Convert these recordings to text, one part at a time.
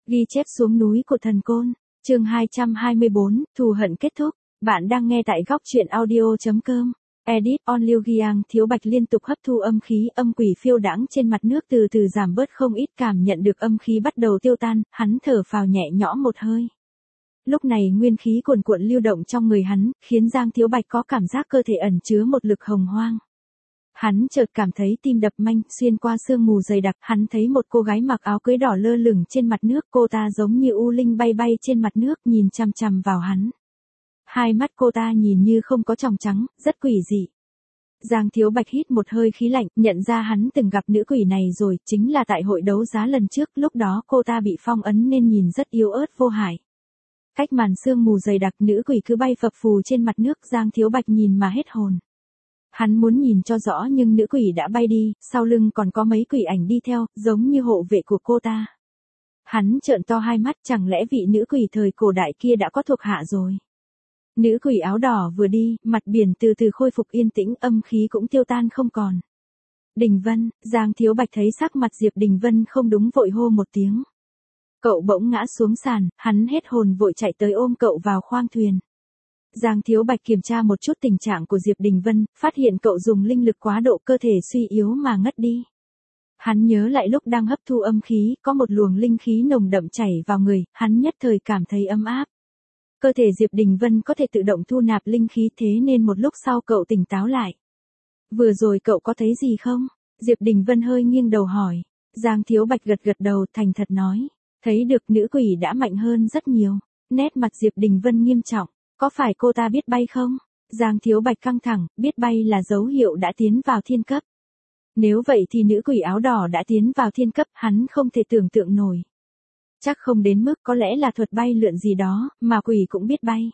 Ghi chép xuống núi của thần côn, chương 224, thù hận kết thúc. Bạn đang nghe tại góc truyện audio.com. Edit on Liu Giang. Thiếu Bạch liên tục hấp thu âm khí, âm quỷ phiêu đãng trên mặt nước từ từ giảm bớt không ít, cảm nhận được âm khí bắt đầu tiêu tan, hắn thở phào nhẹ nhõm một hơi. Lúc này nguyên khí cuồn cuộn lưu động trong người hắn, khiến Giang Thiếu Bạch có cảm giác cơ thể ẩn chứa một lực hồng hoang. Hắn chợt cảm thấy tim đập nhanh, xuyên qua sương mù dày đặc, hắn thấy một cô gái mặc áo cưới đỏ lơ lửng trên mặt nước, cô ta giống như u linh bay bay trên mặt nước, nhìn chằm chằm vào hắn. Hai mắt cô ta nhìn như không có tròng trắng, rất quỷ dị. Giang Thiếu Bạch hít một hơi khí lạnh, nhận ra hắn từng gặp nữ quỷ này rồi, chính là tại hội đấu giá lần trước, lúc đó cô ta bị phong ấn nên nhìn rất yếu ớt vô hại. Cách màn sương mù dày đặc, nữ quỷ cứ bay phập phù trên mặt nước, Giang Thiếu Bạch nhìn mà hết hồn. Hắn muốn nhìn cho rõ nhưng nữ quỷ đã bay đi, sau lưng còn có mấy quỷ ảnh đi theo, giống như hộ vệ của cô ta. Hắn trợn to hai mắt, chẳng lẽ vị nữ quỷ thời cổ đại kia đã có thuộc hạ rồi. Nữ quỷ áo đỏ vừa đi, mặt biển từ từ khôi phục yên tĩnh, âm khí cũng tiêu tan không còn. Đình Vân, Giang Thiếu Bạch thấy sắc mặt Diệp Đình Vân không đúng vội hô một tiếng. Cậu bỗng ngã xuống sàn, hắn hết hồn vội chạy tới ôm cậu vào khoang thuyền. Giang Thiếu Bạch kiểm tra một chút tình trạng của Diệp Đình Vân, phát hiện cậu dùng linh lực quá độ, cơ thể suy yếu mà ngất đi. Hắn nhớ lại lúc đang hấp thu âm khí, có một luồng linh khí nồng đậm chảy vào người, hắn nhất thời cảm thấy ấm áp. Cơ thể Diệp Đình Vân có thể tự động thu nạp linh khí, thế nên một lúc sau cậu tỉnh táo lại. Vừa rồi cậu có thấy gì không? Diệp Đình Vân hơi nghiêng đầu hỏi. Giang Thiếu Bạch gật gật đầu, thành thật nói. Thấy được, nữ quỷ đã mạnh hơn rất nhiều. Nét mặt Diệp Đình Vân nghiêm trọng. Có phải cô ta biết bay không? Giang Thiếu Bạch căng thẳng, biết bay là dấu hiệu đã tiến vào thiên cấp. Nếu vậy thì nữ quỷ áo đỏ đã tiến vào thiên cấp, hắn không thể tưởng tượng nổi. Chắc không đến mức, có lẽ là thuật bay lượn gì đó, mà quỷ cũng biết bay.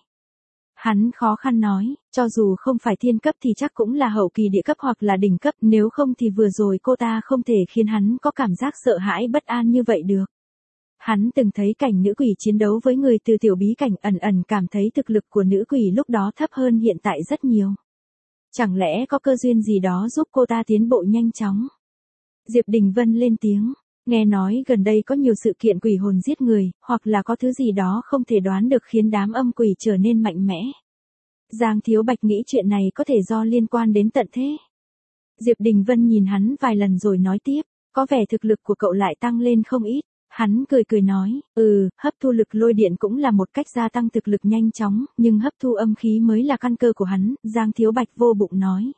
Hắn khó khăn nói, cho dù không phải thiên cấp thì chắc cũng là hậu kỳ địa cấp hoặc là đỉnh cấp, nếu không thì vừa rồi cô ta không thể khiến hắn có cảm giác sợ hãi bất an như vậy được. Hắn từng thấy cảnh nữ quỷ chiến đấu với người từ tiểu bí cảnh, ẩn ẩn cảm thấy thực lực của nữ quỷ lúc đó thấp hơn hiện tại rất nhiều. Chẳng lẽ có cơ duyên gì đó giúp cô ta tiến bộ nhanh chóng? Diệp Đình Vân lên tiếng, nghe nói gần đây có nhiều sự kiện quỷ hồn giết người, hoặc là có thứ gì đó không thể đoán được khiến đám âm quỷ trở nên mạnh mẽ. Giang Thiếu Bạch nghĩ chuyện này có thể do liên quan đến tận thế. Diệp Đình Vân nhìn hắn vài lần rồi nói tiếp, có vẻ thực lực của cậu lại tăng lên không ít. Hắn cười cười nói, hấp thu lực lôi điện cũng là một cách gia tăng thực lực nhanh chóng, nhưng hấp thu âm khí mới là căn cơ của hắn, Giang Thiếu Bạch vô bụng nói.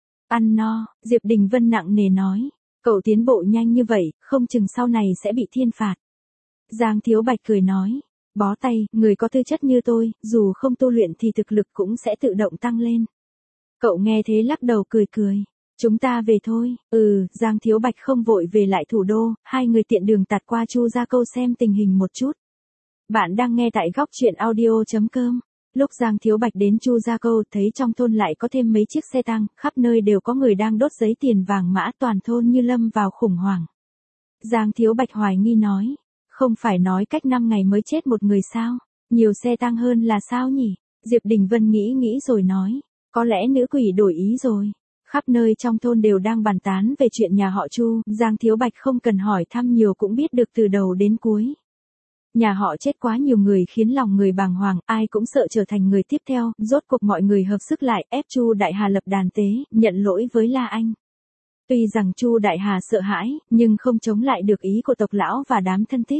Ăn no, Diệp Đình Vân nặng nề nói, cậu tiến bộ nhanh như vậy, không chừng sau này sẽ bị thiên phạt. Giang Thiếu Bạch cười nói, bó tay, người có tư chất như tôi, dù không tu luyện thì thực lực cũng sẽ tự động tăng lên. Cậu nghe thế lắc đầu cười cười. Chúng ta về thôi. Giang Thiếu Bạch không vội về lại thủ đô, hai người tiện đường tạt qua Chu Gia Câu xem tình hình một chút. Bạn đang nghe tại góc truyện audio.com. Lúc Giang Thiếu Bạch đến Chu Gia Câu, thấy trong thôn lại có thêm mấy chiếc xe tăng, khắp nơi đều có người đang đốt giấy tiền vàng mã, toàn thôn như lâm vào khủng hoảng. Giang Thiếu Bạch hoài nghi nói, không phải nói cách 5 ngày mới chết một người sao? Nhiều xe tăng hơn là sao nhỉ? Diệp Đình Vân nghĩ rồi nói, có lẽ nữ quỷ đổi ý rồi. Khắp nơi trong thôn đều đang bàn tán về chuyện nhà họ Chu, Giang Thiếu Bạch không cần hỏi thăm nhiều cũng biết được từ đầu đến cuối. Nhà họ chết quá nhiều người khiến lòng người bàng hoàng, ai cũng sợ trở thành người tiếp theo, rốt cuộc mọi người hợp sức lại ép Chu Đại Hà lập đàn tế, nhận lỗi với La Anh. Tuy rằng Chu Đại Hà sợ hãi, nhưng không chống lại được ý của tộc lão và đám thân thích.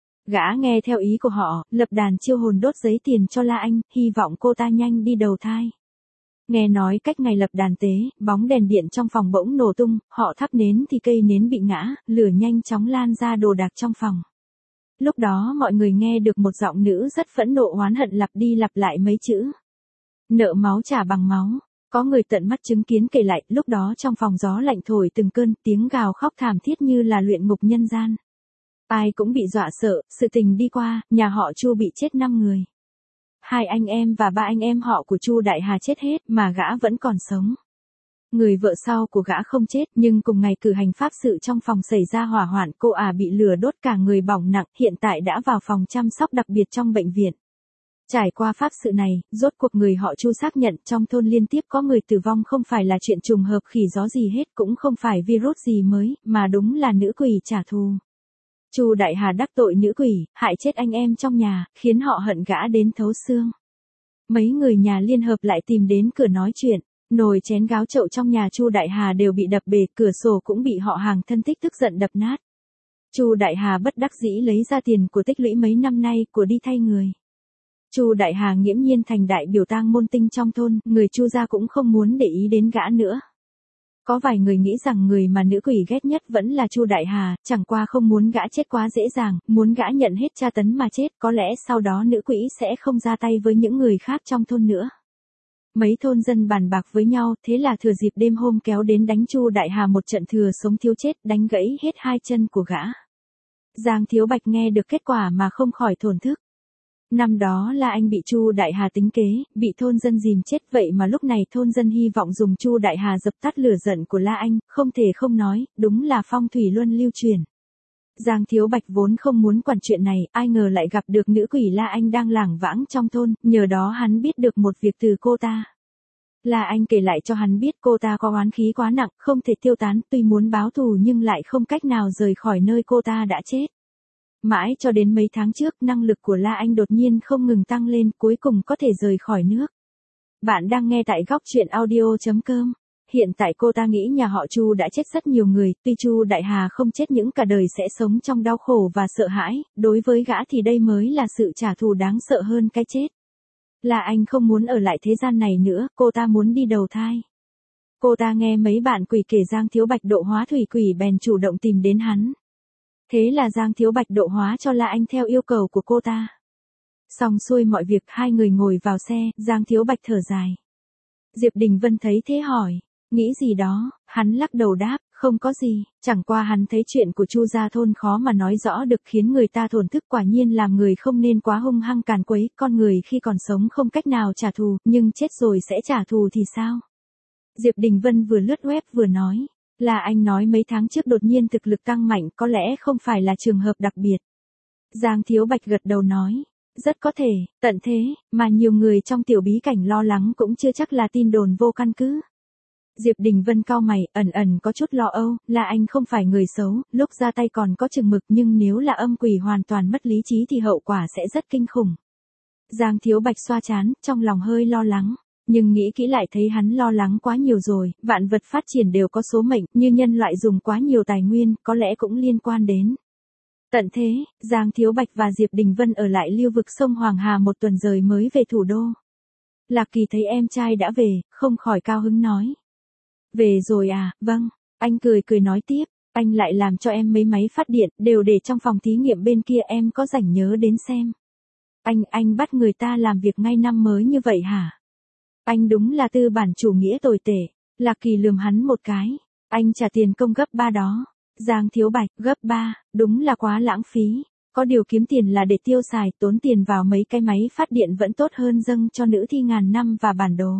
Gã nghe theo ý của họ, lập đàn chiêu hồn đốt giấy tiền cho La Anh, hy vọng cô ta nhanh đi đầu thai. Nghe nói cách ngày lập đàn tế, bóng đèn điện trong phòng bỗng nổ tung, họ thắp nến thì cây nến bị ngã, lửa nhanh chóng lan ra đồ đạc trong phòng. Lúc đó mọi người nghe được một giọng nữ rất phẫn nộ oán hận lặp đi lặp lại mấy chữ. Nợ máu trả bằng máu. Có người tận mắt chứng kiến kể lại, lúc đó trong phòng gió lạnh thổi từng cơn, tiếng gào khóc thảm thiết như là luyện ngục nhân gian. Ai cũng bị dọa sợ, sự tình đi qua, nhà họ Chu bị chết 5 người. 2 anh em và 3 anh em họ của Chu Đại Hà chết hết, mà gã vẫn còn sống. Người vợ sau của gã không chết, nhưng cùng ngày cử hành pháp sự trong phòng xảy ra hỏa hoạn, cô bị lửa đốt cả người bỏng nặng, hiện tại đã vào phòng chăm sóc đặc biệt trong bệnh viện. Trải qua pháp sự này, rốt cuộc người họ Chu xác nhận trong thôn liên tiếp có người tử vong không phải là chuyện trùng hợp khỉ gió gì hết, cũng không phải virus gì mới, mà đúng là nữ quỷ trả thù. Chu Đại Hà đắc tội nữ quỷ, hại chết anh em trong nhà, khiến họ hận gã đến thấu xương. Mấy người nhà liên hợp lại tìm đến cửa nói chuyện, nồi chén gáo chậu trong nhà Chu Đại Hà đều bị đập bể, cửa sổ cũng bị họ hàng thân thích tức giận đập nát. Chu Đại Hà bất đắc dĩ lấy ra tiền của tích lũy mấy năm nay của đi thay người. Chu Đại Hà nghiễm nhiên thành đại biểu tang môn tinh trong thôn, người Chu gia cũng không muốn để ý đến gã nữa. Có vài người nghĩ rằng người mà nữ quỷ ghét nhất vẫn là Chu Đại Hà, chẳng qua không muốn gã chết quá dễ dàng, muốn gã nhận hết tra tấn mà chết, có lẽ sau đó nữ quỷ sẽ không ra tay với những người khác trong thôn nữa. Mấy thôn dân bàn bạc với nhau, thế là thừa dịp đêm hôm kéo đến đánh Chu Đại Hà một trận thừa sống thiếu chết, đánh gãy hết hai chân của gã. Giang Thiếu Bạch nghe được kết quả mà không khỏi thổn thức. Năm đó là anh bị Chu Đại Hà tính kế, bị thôn dân dìm chết, vậy mà lúc này thôn dân hy vọng dùng Chu Đại Hà dập tắt lửa giận của La Anh, không thể không nói, đúng là phong thủy luân lưu truyền. Giang Thiếu Bạch vốn không muốn quản chuyện này, ai ngờ lại gặp được nữ quỷ La Anh đang lảng vãng trong thôn, nhờ đó hắn biết được một việc từ cô ta. La Anh kể lại cho hắn biết cô ta có oán khí quá nặng, không thể tiêu tán, tuy muốn báo thù nhưng lại không cách nào rời khỏi nơi cô ta đã chết. Mãi cho đến mấy tháng trước, năng lực của La Anh đột nhiên không ngừng tăng lên, cuối cùng có thể rời khỏi nước. Bạn đang nghe tại góc truyện audio.com. Hiện tại cô ta nghĩ nhà họ Chu đã chết rất nhiều người, tuy Chu Đại Hà không chết những cả đời sẽ sống trong đau khổ và sợ hãi, đối với gã thì đây mới là sự trả thù đáng sợ hơn cái chết. La Anh không muốn ở lại thế gian này nữa, cô ta muốn đi đầu thai. Cô ta nghe mấy bạn quỷ kể Giang Thiếu Bạch độ hóa thủy quỷ bèn chủ động tìm đến hắn. Thế là Giang Thiếu Bạch độ hóa cho La Anh theo yêu cầu của cô ta. Xong xuôi mọi việc, hai người ngồi vào xe, Giang Thiếu Bạch thở dài. Diệp Đình Vân thấy thế hỏi, nghĩ gì đó, hắn lắc đầu đáp, không có gì, chẳng qua hắn thấy chuyện của Chu gia thôn khó mà nói rõ được, khiến người ta thổn thức, quả nhiên làm người không nên quá hung hăng càn quấy, con người khi còn sống không cách nào trả thù, nhưng chết rồi sẽ trả thù thì sao? Diệp Đình Vân vừa lướt web vừa nói. Là anh nói mấy tháng trước đột nhiên thực lực tăng mạnh, có lẽ không phải là trường hợp đặc biệt. Giang Thiếu Bạch gật đầu nói, rất có thể, tận thế, mà nhiều người trong tiểu bí cảnh lo lắng cũng chưa chắc là tin đồn vô căn cứ. Diệp Đình Vân cau mày, ẩn ẩn có chút lo âu, là anh không phải người xấu, lúc ra tay còn có chừng mực, nhưng nếu là âm quỷ hoàn toàn mất lý trí thì hậu quả sẽ rất kinh khủng. Giang Thiếu Bạch xoa trán, trong lòng hơi lo lắng. Nhưng nghĩ kỹ lại thấy hắn lo lắng quá nhiều rồi, vạn vật phát triển đều có số mệnh, như nhân loại dùng quá nhiều tài nguyên, có lẽ cũng liên quan đến. Tận thế, Giang Thiếu Bạch và Diệp Đình Vân ở lại lưu vực sông Hoàng Hà một tuần rồi mới về thủ đô. Lạc Kỳ thấy em trai đã về, không khỏi cao hứng nói. Về rồi à, vâng, anh cười cười nói tiếp, anh lại làm cho em mấy máy phát điện, đều để trong phòng thí nghiệm bên kia, em có rảnh nhớ đến xem. Anh bắt người ta làm việc ngay năm mới như vậy hả? Anh đúng là tư bản chủ nghĩa tồi tệ. Lạc Kỳ lườm hắn một cái. Anh trả tiền công gấp 3 đó. Giang Thiếu Bạch, gấp 3, đúng là quá lãng phí. Có điều kiếm tiền là để tiêu xài, tốn tiền vào mấy cái máy phát điện vẫn tốt hơn dâng cho nữ thi ngàn năm và bản đồ.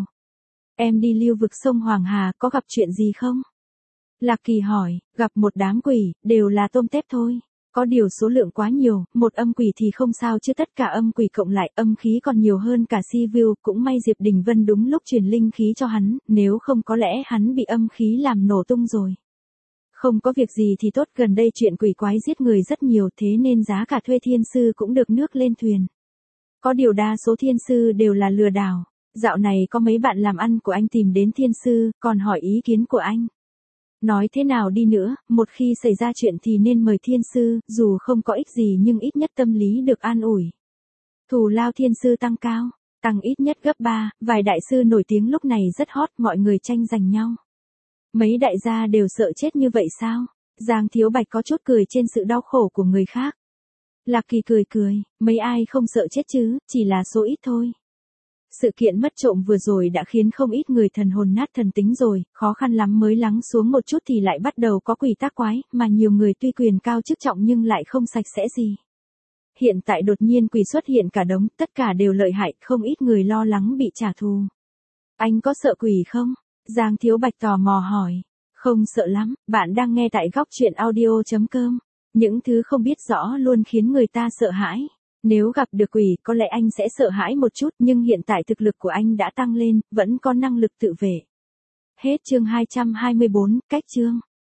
Em đi lưu vực sông Hoàng Hà có gặp chuyện gì không? Lạc Kỳ hỏi, gặp một đám quỷ, đều là tôm tép thôi. Có điều số lượng quá nhiều, một âm quỷ thì không sao chứ tất cả âm quỷ cộng lại âm khí còn nhiều hơn cả si view, cũng may Diệp Đình Vân đúng lúc truyền linh khí cho hắn, nếu không có lẽ hắn bị âm khí làm nổ tung rồi. Không có việc gì thì tốt, gần đây chuyện quỷ quái giết người rất nhiều, thế nên giá cả thuê thiên sư cũng được nước lên thuyền. Có điều đa số thiên sư đều là lừa đảo, dạo này có mấy bạn làm ăn của anh tìm đến thiên sư, còn hỏi ý kiến của anh. Nói thế nào đi nữa, một khi xảy ra chuyện thì nên mời thiên sư, dù không có ích gì nhưng ít nhất tâm lý được an ủi. Thù lao thiên sư tăng cao, tăng ít nhất gấp 3, vài đại sư nổi tiếng lúc này rất hot, mọi người tranh giành nhau. Mấy đại gia đều sợ chết như vậy sao? Giang Thiếu Bạch có chút cười trên sự đau khổ của người khác. Lạc Kỳ cười cười, mấy ai không sợ chết chứ, chỉ là số ít thôi. Sự kiện mất trộm vừa rồi đã khiến không ít người thần hồn nát thần tính rồi, khó khăn lắm mới lắng xuống một chút thì lại bắt đầu có quỷ tác quái, mà nhiều người tuy quyền cao chức trọng nhưng lại không sạch sẽ gì. Hiện tại đột nhiên quỷ xuất hiện cả đống, tất cả đều lợi hại, không ít người lo lắng bị trả thù. Anh có sợ quỷ không? Giang Thiếu Bạch tò mò hỏi. Không sợ lắm, bạn đang nghe tại góc truyện audio.com. Những thứ không biết rõ luôn khiến người ta sợ hãi. Nếu gặp được quỷ có lẽ anh sẽ sợ hãi một chút, nhưng hiện tại thực lực của anh đã tăng lên, vẫn có năng lực tự vệ. Hết chương 224, cách chương.